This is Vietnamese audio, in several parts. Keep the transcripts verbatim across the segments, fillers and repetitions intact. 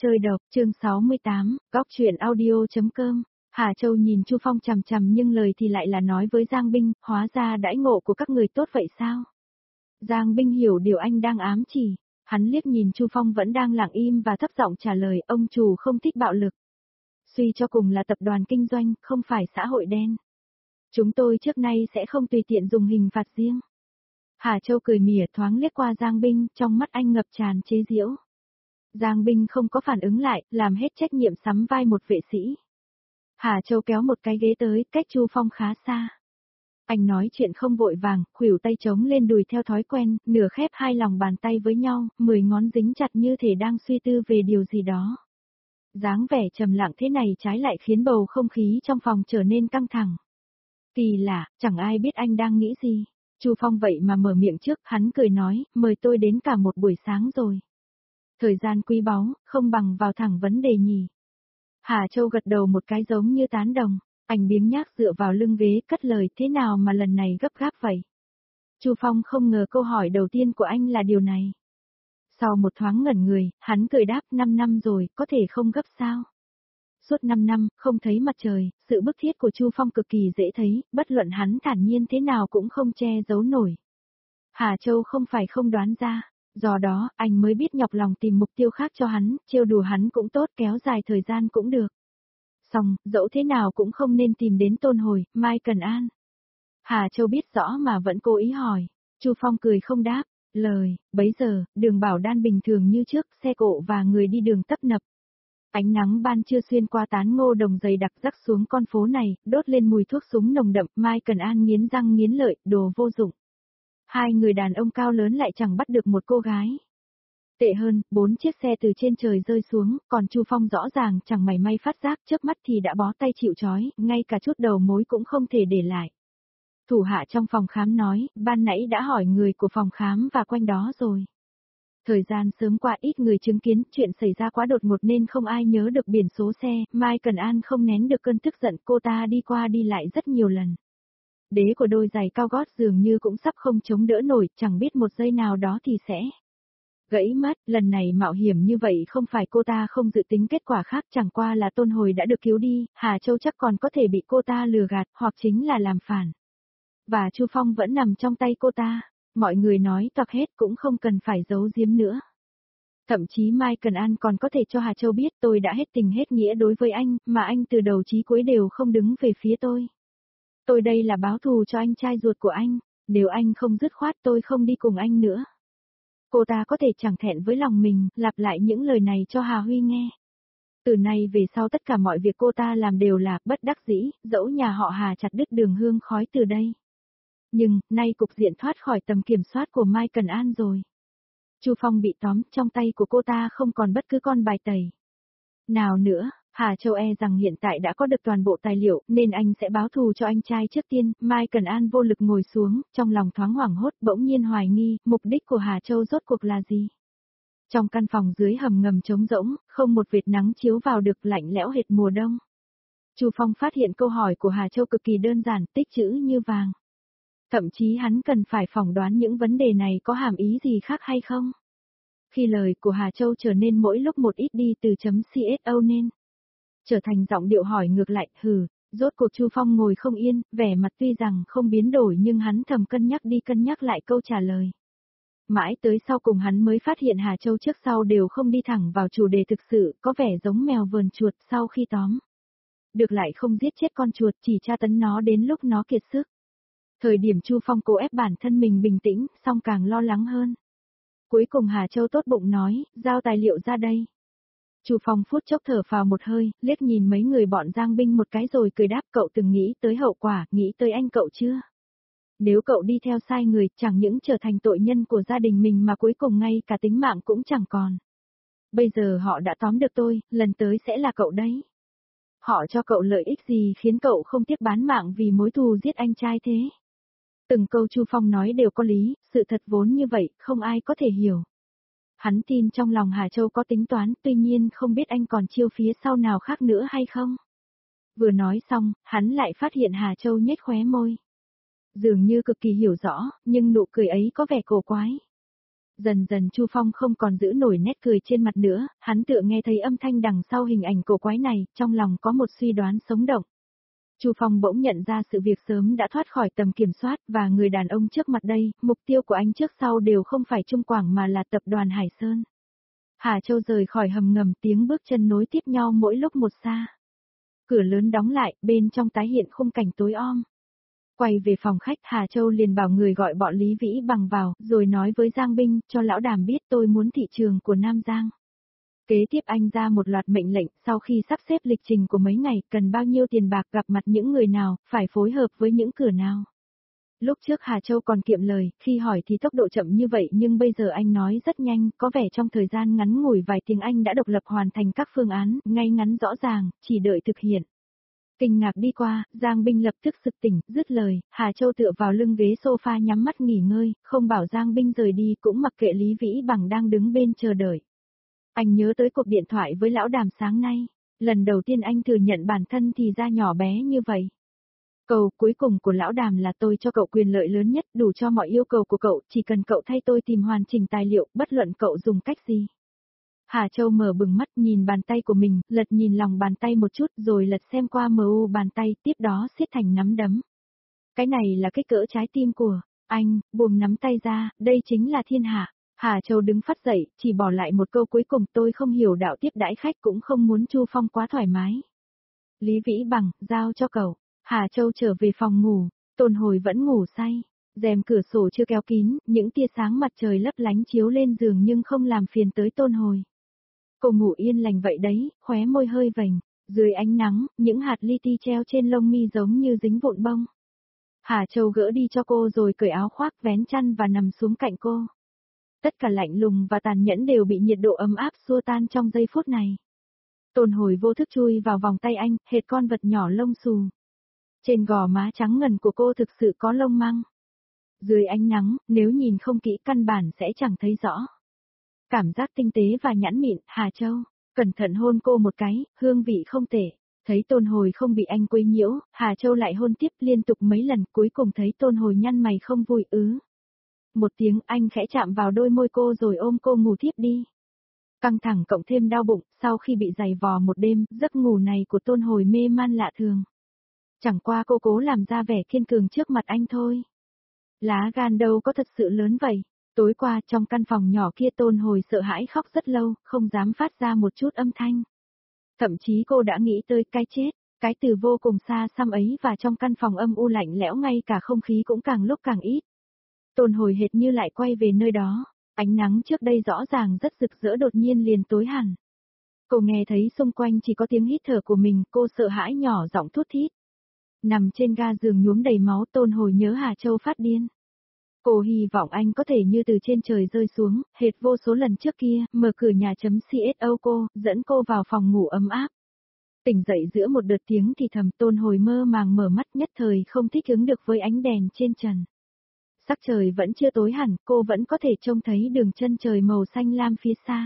Chơi độc, chương sáu mươi tám, góc truyện audio.com. Hà Châu nhìn Chu Phong chằm chằm nhưng lời thì lại là nói với Giang Binh, hóa ra đãi ngộ của các người tốt vậy sao? Giang Binh hiểu điều anh đang ám chỉ, hắn liếc nhìn Chu Phong vẫn đang lặng im và thấp giọng trả lời, ông chủ không thích bạo lực. Suy cho cùng là tập đoàn kinh doanh, không phải xã hội đen. Chúng tôi trước nay sẽ không tùy tiện dùng hình phạt riêng. Hà Châu cười mỉa thoáng liếc qua Giang Binh, trong mắt anh ngập tràn chế giễu. Giang Binh không có phản ứng lại, làm hết trách nhiệm sắm vai một vệ sĩ. Hà Châu kéo một cái ghế tới, cách Chu Phong khá xa. Anh nói chuyện không vội vàng, khuỷu tay trống lên đùi theo thói quen, nửa khép hai lòng bàn tay với nhau, mười ngón dính chặt như thể đang suy tư về điều gì đó. Dáng vẻ trầm lặng thế này trái lại khiến bầu không khí trong phòng trở nên căng thẳng. Kỳ lạ, chẳng ai biết anh đang nghĩ gì. Chu Phong vậy mà mở miệng trước, hắn cười nói, mời tôi đến cả một buổi sáng rồi. Thời gian quý báu, không bằng vào thẳng vấn đề nhỉ. Hà Châu gật đầu một cái giống như tán đồng, anh biếng nhác dựa vào lưng ghế cất lời, thế nào mà lần này gấp gáp vậy? Chu Phong không ngờ câu hỏi đầu tiên của anh là điều này. Sau một thoáng ngẩn người, hắn cười đáp, năm năm rồi, có thể không gấp sao? Suốt năm năm, không thấy mặt trời, sự bức thiết của Chu Phong cực kỳ dễ thấy, bất luận hắn thản nhiên thế nào cũng không che giấu nổi. Hà Châu không phải không đoán ra. Do đó, anh mới biết nhọc lòng tìm mục tiêu khác cho hắn, trêu đùa hắn cũng tốt, kéo dài thời gian cũng được. Xong, dẫu thế nào cũng không nên tìm đến Tôn Hồi, Mai Cần An. Hà Châu biết rõ mà vẫn cố ý hỏi. Chu Phong cười không đáp, lời, bấy giờ, đường bảo đan bình thường như trước, xe cộ và người đi đường tấp nập. Ánh nắng ban trưa xuyên qua tán ngô đồng dày đặc rắc xuống con phố này, đốt lên mùi thuốc súng nồng đậm, Mai Cần An nghiến răng nghiến lợi, đồ vô dụng. Hai người đàn ông cao lớn lại chẳng bắt được một cô gái. Tệ hơn, bốn chiếc xe từ trên trời rơi xuống, còn Chu Phong rõ ràng chẳng mảy may phát giác, chớp mắt thì đã bó tay chịu trói, ngay cả chút đầu mối cũng không thể để lại. Thủ hạ trong phòng khám nói, ban nãy đã hỏi người của phòng khám và quanh đó rồi. Thời gian sớm qua ít người chứng kiến, chuyện xảy ra quá đột ngột nên không ai nhớ được biển số xe, Mai Cần An không nén được cơn tức giận, cô ta đi qua đi lại rất nhiều lần. Đế của đôi giày cao gót dường như cũng sắp không chống đỡ nổi, chẳng biết một giây nào đó thì sẽ gãy mất. Lần này mạo hiểm như vậy không phải cô ta không dự tính kết quả khác, chẳng qua là Tôn Hồi đã được cứu đi, Hà Châu chắc còn có thể bị cô ta lừa gạt, hoặc chính là làm phản. Và Chu Phong vẫn nằm trong tay cô ta, mọi người nói toạc hết cũng không cần phải giấu giếm nữa. Thậm chí Mai Cần An còn có thể cho Hà Châu biết tôi đã hết tình hết nghĩa đối với anh, mà anh từ đầu chí cuối đều không đứng về phía tôi. Tôi đây là báo thù cho anh trai ruột của anh, nếu anh không dứt khoát tôi không đi cùng anh nữa. Cô ta có thể chẳng thẹn với lòng mình, lặp lại những lời này cho Hà Huy nghe. Từ nay về sau tất cả mọi việc cô ta làm đều là bất đắc dĩ, dẫu nhà họ Hà chặt đứt đường hương khói từ đây. Nhưng, nay cục diện thoát khỏi tầm kiểm soát của Mai Cần An rồi. Chu Phong bị tóm, trong tay của cô ta không còn bất cứ con bài tẩy nào nữa. Hà Châu e rằng hiện tại đã có được toàn bộ tài liệu, nên anh sẽ báo thù cho anh trai trước tiên. Mai Cần An vô lực ngồi xuống, trong lòng thoáng hoảng hốt, bỗng nhiên hoài nghi, mục đích của Hà Châu rốt cuộc là gì? Trong căn phòng dưới hầm ngầm trống rỗng, không một vệt nắng chiếu vào được, lạnh lẽo hệt mùa đông. Chu Phong phát hiện câu hỏi của Hà Châu cực kỳ đơn giản, tích chữ như vàng. Thậm chí hắn cần phải phỏng đoán những vấn đề này có hàm ý gì khác hay không. Khi lời của Hà Châu trở nên mỗi lúc một ít đi từ chấm xô nên trở thành giọng điệu hỏi ngược lại, hừ, rốt cuộc Chu Phong ngồi không yên, vẻ mặt tuy rằng không biến đổi nhưng hắn thầm cân nhắc đi cân nhắc lại câu trả lời. Mãi tới sau cùng hắn mới phát hiện Hà Châu trước sau đều không đi thẳng vào chủ đề thực sự, có vẻ giống mèo vờn chuột sau khi tóm được lại không giết chết con chuột, chỉ tra tấn nó đến lúc nó kiệt sức. Thời điểm Chu Phong cố ép bản thân mình bình tĩnh, song càng lo lắng hơn. Cuối cùng Hà Châu tốt bụng nói, giao tài liệu ra đây. Chu Phong phút chốc thở phào một hơi, liếc nhìn mấy người bọn Giang Binh một cái rồi cười đáp, cậu từng nghĩ tới hậu quả, nghĩ tới anh cậu chưa? Nếu cậu đi theo sai người, chẳng những trở thành tội nhân của gia đình mình mà cuối cùng ngay cả tính mạng cũng chẳng còn. Bây giờ họ đã tóm được tôi, lần tới sẽ là cậu đấy. Họ cho cậu lợi ích gì khiến cậu không tiếc bán mạng vì mối thù giết anh trai thế? Từng câu Chu Phong nói đều có lý, sự thật vốn như vậy, không ai có thể hiểu. Hắn tin trong lòng Hà Châu có tính toán, tuy nhiên không biết anh còn chiêu phía sau nào khác nữa hay không. Vừa nói xong, hắn lại phát hiện Hà Châu nhếch khóe môi. Dường như cực kỳ hiểu rõ, nhưng nụ cười ấy có vẻ cổ quái. Dần dần Chu Phong không còn giữ nổi nét cười trên mặt nữa, hắn tựa nghe thấy âm thanh đằng sau hình ảnh cổ quái này, trong lòng có một suy đoán sống động. Chu Phong bỗng nhận ra sự việc sớm đã thoát khỏi tầm kiểm soát và người đàn ông trước mặt đây, mục tiêu của anh trước sau đều không phải Trung Quảng mà là tập đoàn Hải Sơn. Hà Châu rời khỏi hầm ngầm, tiếng bước chân nối tiếp nhau mỗi lúc một xa. Cửa lớn đóng lại, bên trong tái hiện khung cảnh tối om. Quay về phòng khách, Hà Châu liền bảo người gọi bọn Lý Vĩ Bằng vào, rồi nói với Giang Binh, cho lão Đàm biết tôi muốn thị trường của Nam Giang. Kế tiếp anh ra một loạt mệnh lệnh, sau khi sắp xếp lịch trình của mấy ngày, cần bao nhiêu tiền bạc, gặp mặt những người nào, phải phối hợp với những cửa nào. Lúc trước Hà Châu còn kiệm lời, khi hỏi thì tốc độ chậm như vậy nhưng bây giờ anh nói rất nhanh, có vẻ trong thời gian ngắn ngủi vài tiếng anh đã độc lập hoàn thành các phương án, ngay ngắn rõ ràng, chỉ đợi thực hiện. Kinh ngạc đi qua, Giang Binh lập tức sực tỉnh, dứt lời, Hà Châu tựa vào lưng ghế sofa nhắm mắt nghỉ ngơi, không bảo Giang Binh rời đi cũng mặc kệ Lý Vĩ Bằng đang đứng bên chờ đợi. Anh nhớ tới cuộc điện thoại với lão Đàm sáng nay, lần đầu tiên anh thừa nhận bản thân thì ra nhỏ bé như vậy. Câu cuối cùng của lão Đàm là tôi cho cậu quyền lợi lớn nhất, đủ cho mọi yêu cầu của cậu, chỉ cần cậu thay tôi tìm hoàn chỉnh tài liệu, bất luận cậu dùng cách gì. Hà Châu mở bừng mắt nhìn bàn tay của mình, lật nhìn lòng bàn tay một chút rồi lật xem qua mờ u bàn tay, tiếp đó siết thành nắm đấm. Cái này là kích cỡ trái tim của anh, buông nắm tay ra, đây chính là thiên hạ. Hà Châu đứng phát dậy, chỉ bỏ lại một câu cuối cùng, tôi không hiểu đạo tiếp đãi khách cũng không muốn Chu Phong quá thoải mái. Lý Vĩ Bằng, giao cho cậu. Hà Châu trở về phòng ngủ, Tôn Hồi vẫn ngủ say. Rèm cửa sổ chưa kéo kín, những tia sáng mặt trời lấp lánh chiếu lên giường nhưng không làm phiền tới Tôn Hồi. Cô ngủ yên lành vậy đấy, khóe môi hơi vành, dưới ánh nắng, những hạt li ti treo trên lông mi giống như dính vụn bông. Hà Châu gỡ đi cho cô rồi cởi áo khoác vén chăn và nằm xuống cạnh cô. Tất cả lạnh lùng và tàn nhẫn đều bị nhiệt độ ấm áp xua tan trong giây phút này. Tôn Hồi vô thức chui vào vòng tay anh, hệt con vật nhỏ lông xù. Trên gò má trắng ngần của cô thực sự có lông măng. Dưới ánh nắng, nếu nhìn không kỹ căn bản sẽ chẳng thấy rõ. Cảm giác tinh tế và nhẵn mịn, Hà Châu, cẩn thận hôn cô một cái, hương vị không tệ. Thấy Tôn Hồi không bị anh quấy nhiễu, Hà Châu lại hôn tiếp liên tục mấy lần, cuối cùng thấy Tôn Hồi nhăn mày không vui ứ. Một tiếng anh khẽ chạm vào đôi môi cô rồi ôm cô ngủ thiếp đi. Căng thẳng cộng thêm đau bụng, sau khi bị giày vò một đêm, giấc ngủ này của Tôn Hồi mê man lạ thường. Chẳng qua cô cố làm ra vẻ kiên cường trước mặt anh thôi. Lá gan đâu có thật sự lớn vậy. Tối qua trong căn phòng nhỏ kia Tôn Hồi sợ hãi khóc rất lâu, không dám phát ra một chút âm thanh. Thậm chí cô đã nghĩ tới cái chết, cái từ vô cùng xa xăm ấy và trong căn phòng âm u lạnh lẽo ngay cả không khí cũng càng lúc càng ít. Tôn Hồi hệt như lại quay về nơi đó, ánh nắng trước đây rõ ràng rất rực rỡ đột nhiên liền tối hẳn. Cô nghe thấy xung quanh chỉ có tiếng hít thở của mình, cô sợ hãi nhỏ giọng thút thít. Nằm trên ga giường nhuốm đầy máu, Tôn Hồi nhớ Hà Châu phát điên. Cô hy vọng anh có thể như từ trên trời rơi xuống, hệt vô số lần trước kia, mở cửa nhà chấm xô cô, dẫn cô vào phòng ngủ ấm áp. Tỉnh dậy giữa một đợt tiếng thì thầm, Tôn Hồi mơ màng mở mắt, nhất thời không thích ứng được với ánh đèn trên trần. Sắc trời vẫn chưa tối hẳn, cô vẫn có thể trông thấy đường chân trời màu xanh lam phía xa.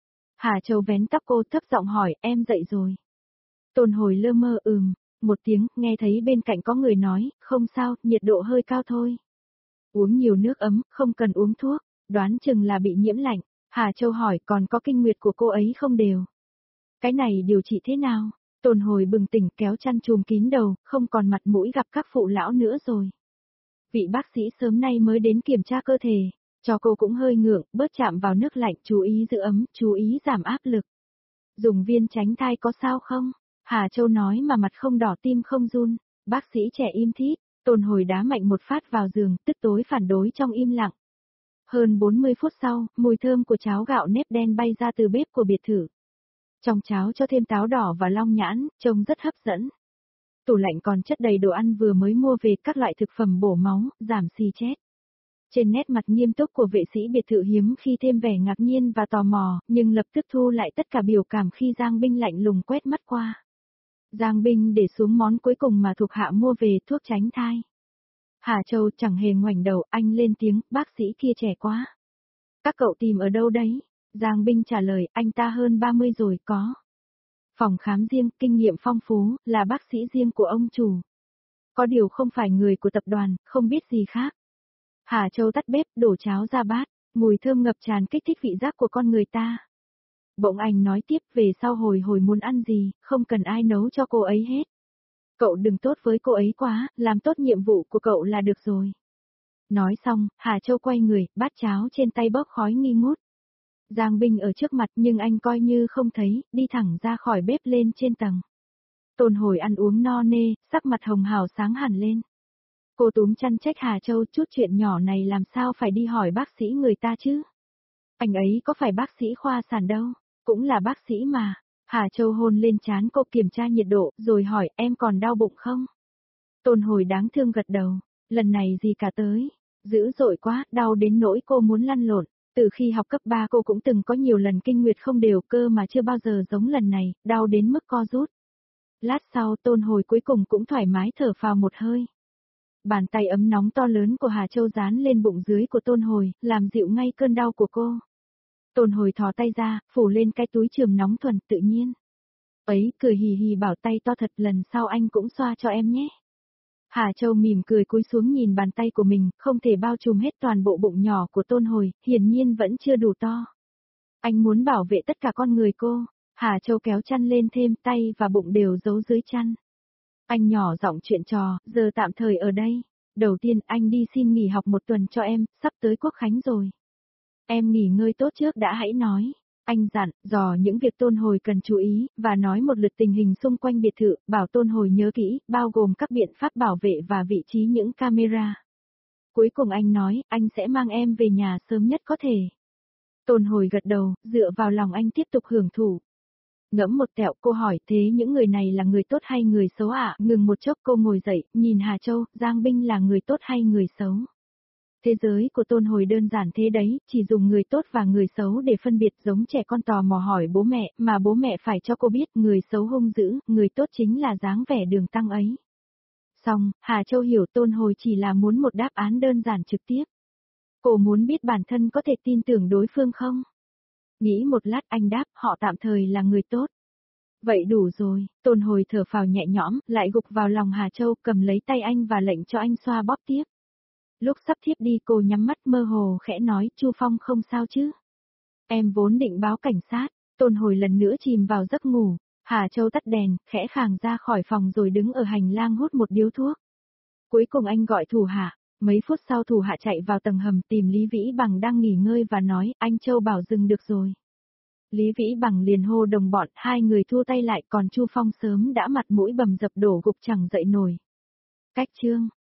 Hà Châu vén tóc cô thấp giọng hỏi, em dậy rồi. Tôn Hồi lơ mơ ừm, một tiếng, nghe thấy bên cạnh có người nói, không sao, nhiệt độ hơi cao thôi. Uống nhiều nước ấm, không cần uống thuốc, đoán chừng là bị nhiễm lạnh. Hà Châu hỏi, còn có kinh nguyệt của cô ấy không đều? Cái này điều trị thế nào? Tôn Hồi bừng tỉnh kéo chăn chùm kín đầu, không còn mặt mũi gặp các phụ lão nữa rồi. Vị bác sĩ sớm nay mới đến kiểm tra cơ thể, cho cô cũng hơi ngượng, bớt chạm vào nước lạnh, chú ý giữ ấm, chú ý giảm áp lực. Dùng viên tránh thai có sao không? Hà Châu nói mà mặt không đỏ tim không run, bác sĩ trẻ im thít, Tôn Hồi đá mạnh một phát vào giường, tức tối phản đối trong im lặng. Hơn bốn mươi phút sau, mùi thơm của cháo gạo nếp đen bay ra từ bếp của biệt thự. Trong cháo cho thêm táo đỏ và long nhãn, trông rất hấp dẫn. Tủ lạnh còn chất đầy đồ ăn vừa mới mua về, các loại thực phẩm bổ máu, giảm xì chết. Trên nét mặt nghiêm túc của vệ sĩ biệt thự hiếm khi thêm vẻ ngạc nhiên và tò mò, nhưng lập tức thu lại tất cả biểu cảm khi Giang Binh lạnh lùng quét mắt qua. Giang Binh để xuống món cuối cùng mà thuộc hạ mua về, thuốc tránh thai. Hà Châu chẳng hề ngoảnh đầu, anh lên tiếng, bác sĩ kia trẻ quá. Các cậu tìm ở đâu đấy? Giang Binh trả lời, anh ta hơn ba mươi rồi, có phòng khám riêng, kinh nghiệm phong phú, là bác sĩ riêng của ông chủ. Có điều không phải người của tập đoàn, không biết gì khác. Hà Châu tắt bếp, đổ cháo ra bát, Mùi thơm ngập tràn kích thích vị giác của con người ta. Bỗng anh nói tiếp về sau hồi hồi muốn ăn gì, không cần ai nấu cho cô ấy hết. Cậu đừng tốt với cô ấy quá, làm tốt nhiệm vụ của cậu là được rồi. Nói xong, Hà Châu quay người, bát cháo trên tay bốc khói nghi ngút. Giang Binh ở trước mặt nhưng anh coi như không thấy, đi thẳng ra khỏi bếp lên trên tầng. Tôn Hồi ăn uống no nê, sắc mặt hồng hào sáng hẳn lên. Cô túm chăn trách Hà Châu, chút chuyện nhỏ này làm sao phải đi hỏi bác sĩ người ta chứ. Anh ấy có phải bác sĩ khoa sản đâu, cũng là bác sĩ mà. Hà Châu hôn lên trán cô, kiểm tra nhiệt độ, rồi hỏi em còn đau bụng không? Tôn Hồi đáng thương gật đầu, lần này gì cả tới, dữ dội quá, đau đến nỗi cô muốn lăn lộn. Từ khi học cấp ba cô cũng từng có nhiều lần kinh nguyệt không đều cơ mà chưa bao giờ giống lần này, đau đến mức co rút. Lát sau Tôn Hồi cuối cùng cũng thoải mái thở phào một hơi. Bàn tay ấm nóng to lớn của Hà Châu dán lên bụng dưới của Tôn Hồi, làm dịu ngay cơn đau của cô. Tôn Hồi thò tay ra, phủ lên cái túi chườm nóng thuần tự nhiên. Ấy, cười hì hì bảo tay to thật, lần sau anh cũng xoa cho em nhé. Hà Châu mỉm cười cúi xuống nhìn bàn tay của mình, không thể bao trùm hết toàn bộ bụng nhỏ của Tôn Hồi, hiển nhiên vẫn chưa đủ to. Anh muốn bảo vệ tất cả con người cô. Hà Châu kéo chăn lên thêm, tay và bụng đều giấu dưới chăn. Anh nhỏ giọng chuyện trò, giờ tạm thời ở đây. Đầu tiên anh đi xin nghỉ học một tuần cho em, sắp tới Quốc Khánh rồi. Em nghỉ ngơi tốt trước đã hãy nói. Anh dặn, dò những việc Tôn Hồi cần chú ý, và nói một lượt tình hình xung quanh biệt thự, bảo Tôn Hồi nhớ kỹ, bao gồm các biện pháp bảo vệ và vị trí những camera. Cuối cùng anh nói, anh sẽ mang em về nhà sớm nhất có thể. Tôn Hồi gật đầu, dựa vào lòng anh tiếp tục hưởng thụ. Ngẫm một tẹo, cô hỏi, thế những người này là người tốt hay người xấu ạ? À? Ngừng một chốc cô ngồi dậy, nhìn Hà Châu, Giang Binh là người tốt hay người xấu? Thế giới của Tôn Hồi đơn giản thế đấy, chỉ dùng người tốt và người xấu để phân biệt, giống trẻ con tò mò hỏi bố mẹ, mà bố mẹ phải cho cô biết, người xấu hung dữ, người tốt chính là dáng vẻ đường tăng ấy. Xong, Hà Châu hiểu Tôn Hồi chỉ là muốn một đáp án đơn giản trực tiếp. Cô muốn biết bản thân có thể tin tưởng đối phương không? Nghĩ một lát anh đáp, họ tạm thời là người tốt. Vậy đủ rồi, Tôn Hồi thở phào nhẹ nhõm, lại gục vào lòng Hà Châu, cầm lấy tay anh và lệnh cho anh xoa bóp tiếp. Lúc sắp thiếp đi cô nhắm mắt mơ hồ khẽ nói, Chu Phong không sao chứ? Em vốn định báo cảnh sát. Tôn Hồi lần nữa chìm vào giấc ngủ. Hà Châu tắt đèn, khẽ khàng ra khỏi phòng rồi đứng ở hành lang hút một điếu thuốc. Cuối cùng anh gọi thủ hạ. Mấy phút sau thủ hạ chạy vào tầng hầm tìm Lý Vĩ Bằng đang nghỉ ngơi và nói, anh Châu bảo dừng được rồi. Lý Vĩ Bằng liền hô đồng bọn, hai người thua tay lại, còn Chu Phong sớm đã mặt mũi bầm dập đổ gục chẳng dậy nổi. Cách chương